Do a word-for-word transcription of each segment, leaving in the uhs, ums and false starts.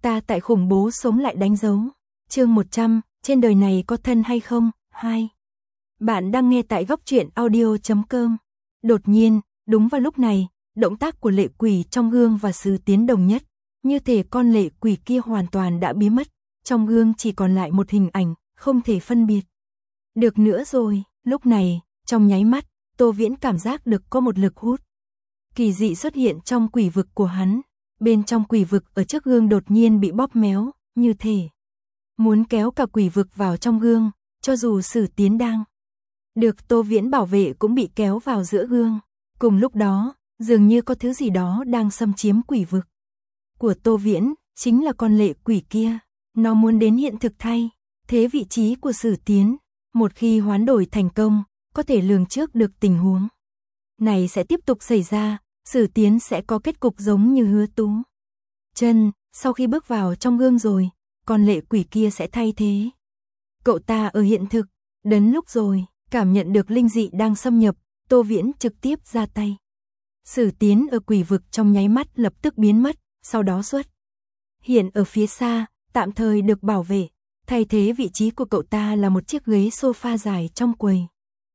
Ta tại khủng bố sống lại đánh dấu. Chương một trăm, trên đời này có thân hay không? hai. Bạn đang nghe tại góc truyện audio chấm com. Đột nhiên, đúng vào lúc này, động tác của lệ quỷ trong gương và Sử Tiến đồng nhất, như thể con lệ quỷ kia hoàn toàn đã biến mất, trong gương chỉ còn lại một hình ảnh, không thể phân biệt được nữa rồi. Lúc này, trong nháy mắt, Tô Viễn cảm giác được có một lực hút kỳ dị xuất hiện trong quỷ vực của hắn. Bên trong quỷ vực ở trước gương đột nhiên bị bóp méo, như thể muốn kéo cả quỷ vực vào trong gương, cho dù Sử Tiến đang được Tô Viễn bảo vệ cũng bị kéo vào giữa gương. Cùng lúc đó, dường như có thứ gì đó đang xâm chiếm quỷ vực của Tô Viễn, chính là con lệ quỷ kia. Nó muốn đến hiện thực thay thế vị trí của Sử Tiến. Một khi hoán đổi thành công, có thể lường trước được tình huống này sẽ tiếp tục xảy ra. Sử Tiến sẽ có kết cục giống như Hứa Tú Chân, sau khi bước vào trong gương rồi, con lệ quỷ kia sẽ thay thế cậu ta ở hiện thực. Đến lúc rồi, cảm nhận được linh dị đang xâm nhập, Tô Viễn trực tiếp ra tay. Sử Tiến ở quỷ vực trong nháy mắt lập tức biến mất, sau đó xuất hiện ở phía xa, tạm thời được bảo vệ. Thay thế vị trí của cậu ta là một chiếc ghế sofa dài trong quầy.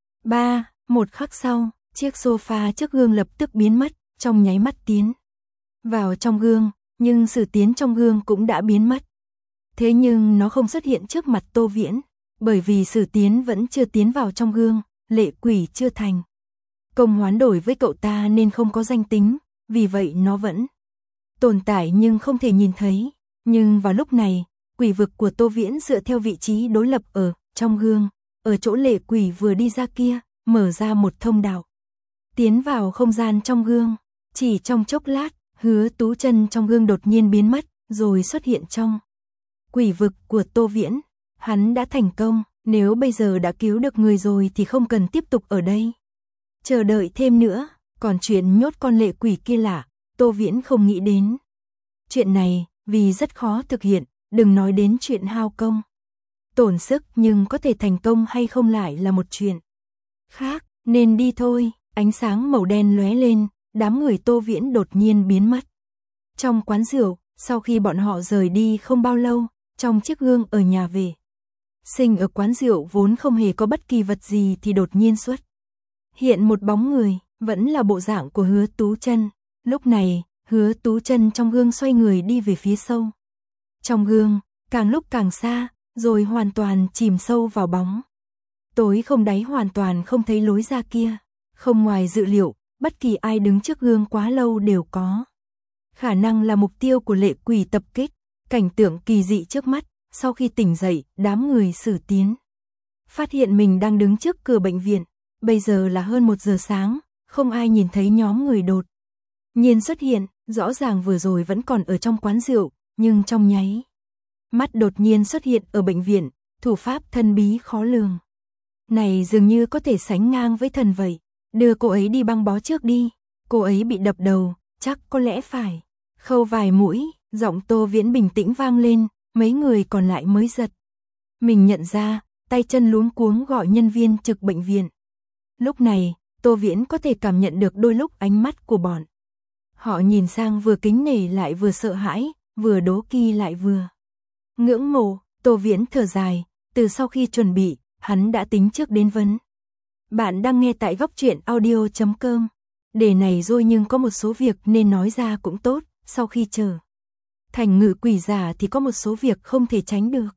ba. Một khắc sau, chiếc sofa trước gương lập tức biến mất, trong nháy mắt tiến vào trong gương, nhưng Sử Tiến trong gương cũng đã biến mất. Thế nhưng nó không xuất hiện trước mặt Tô Viễn, bởi vì Sử Tiến vẫn chưa tiến vào trong gương, lệ quỷ chưa thành công hoán đổi với cậu ta nên không có danh tính, vì vậy nó vẫn tồn tại nhưng không thể nhìn thấy. Nhưng vào lúc này, quỷ vực của Tô Viễn dựa theo vị trí đối lập ở trong gương, ở chỗ lệ quỷ vừa đi ra kia, mở ra một thông đạo tiến vào không gian trong gương. Chỉ trong chốc lát, Hứa Tú Chân trong gương đột nhiên biến mất, rồi xuất hiện trong quỷ vực của Tô Viễn. Hắn đã thành công, nếu bây giờ đã cứu được người rồi thì không cần tiếp tục ở đây chờ đợi thêm nữa. Còn chuyện nhốt con lệ quỷ kia lạ, Tô Viễn không nghĩ đến chuyện này, vì rất khó thực hiện, đừng nói đến chuyện hao công tổn sức, nhưng có thể thành công hay không lại là một chuyện khác. Nên đi thôi. Ánh sáng màu đen lóe lên, đám người Tô Viễn đột nhiên biến mất trong quán rượu. Sau khi bọn họ rời đi không bao lâu, trong chiếc gương ở nhà vệ sinh ở quán rượu vốn không hề có bất kỳ vật gì thì đột nhiên xuất hiện một bóng người, vẫn là bộ dạng của Hứa Tú Chân. Lúc này, Hứa Tú Chân trong gương xoay người đi về phía sâu trong gương, càng lúc càng xa, rồi hoàn toàn chìm sâu vào bóng tối không đáy, hoàn toàn không thấy lối ra kia. Không ngoài dự liệu, bất kỳ ai đứng trước gương quá lâu đều có khả năng là mục tiêu của lệ quỷ tập kích. Cảnh tượng kỳ dị trước mắt, sau khi tỉnh dậy, đám người Sử Tiến phát hiện mình đang đứng trước cửa bệnh viện. Bây giờ là hơn một giờ sáng, không ai nhìn thấy nhóm người đột nhiên xuất hiện. Rõ ràng vừa rồi vẫn còn ở trong quán rượu, nhưng trong nháy mắt đột nhiên xuất hiện ở bệnh viện. Thủ pháp thần bí khó lường này dường như có thể sánh ngang với thần vậy. Đưa cô ấy đi băng bó trước đi, cô ấy bị đập đầu, chắc có lẽ phải khâu vài mũi. Giọng Tô Viễn bình tĩnh vang lên, mấy người còn lại mới giật mình nhận ra, tay chân luống cuống gọi nhân viên trực bệnh viện. Lúc này, Tô Viễn có thể cảm nhận được đôi lúc ánh mắt của bọn họ nhìn sang vừa kính nể lại vừa sợ hãi, vừa đố kỵ lại vừa ngưỡng mộ. Tô Viễn thở dài, từ sau khi chuẩn bị, hắn đã tính trước đến vấn. Bạn đang nghe tại góc truyện audio chấm com. Đề này rồi nhưng có một số việc nên nói ra cũng tốt. Sau khi trở thành ngự quỷ giả thì có một số việc không thể tránh được.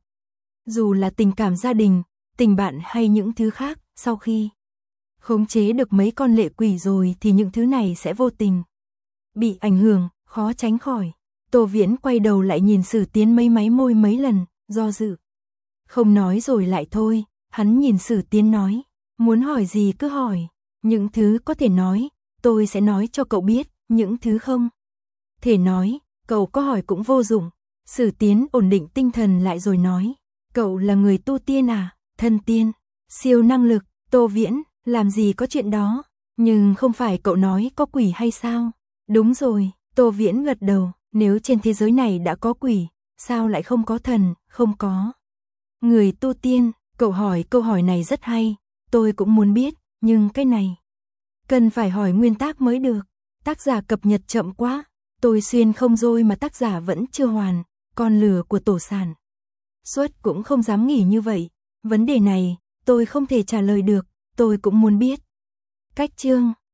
Dù là tình cảm gia đình, tình bạn hay những thứ khác, sau khi khống chế được mấy con lệ quỷ rồi thì những thứ này sẽ vô tình bị ảnh hưởng, khó tránh khỏi. Tô Viễn quay đầu lại nhìn Sử Tiến mấy máy môi mấy lần, do dự không nói rồi lại thôi. Hắn nhìn Sử Tiến nói, muốn hỏi gì cứ hỏi, những thứ có thể nói, tôi sẽ nói cho cậu biết, những thứ không thể nói, cậu có hỏi cũng vô dụng. Sử Tiến ổn định tinh thần lại rồi nói, cậu là người tu tiên à? Thân tiên, siêu năng lực. Tô Viễn, làm gì có chuyện đó, nhưng không phải cậu nói có quỷ hay sao? Đúng rồi, Tô Viễn gật đầu, nếu trên thế giới này đã có quỷ, sao lại không có thần, không có người tu tiên? Cậu hỏi câu hỏi này rất hay, tôi cũng muốn biết, nhưng cái này cần phải hỏi nguyên tác mới được. Tác giả cập nhật chậm quá, tôi xuyên không rồi mà tác giả vẫn chưa hoàn, con lừa của tổ sản. Xuất cũng không dám nghỉ như vậy. Vấn đề này, tôi không thể trả lời được, tôi cũng muốn biết. Cách chương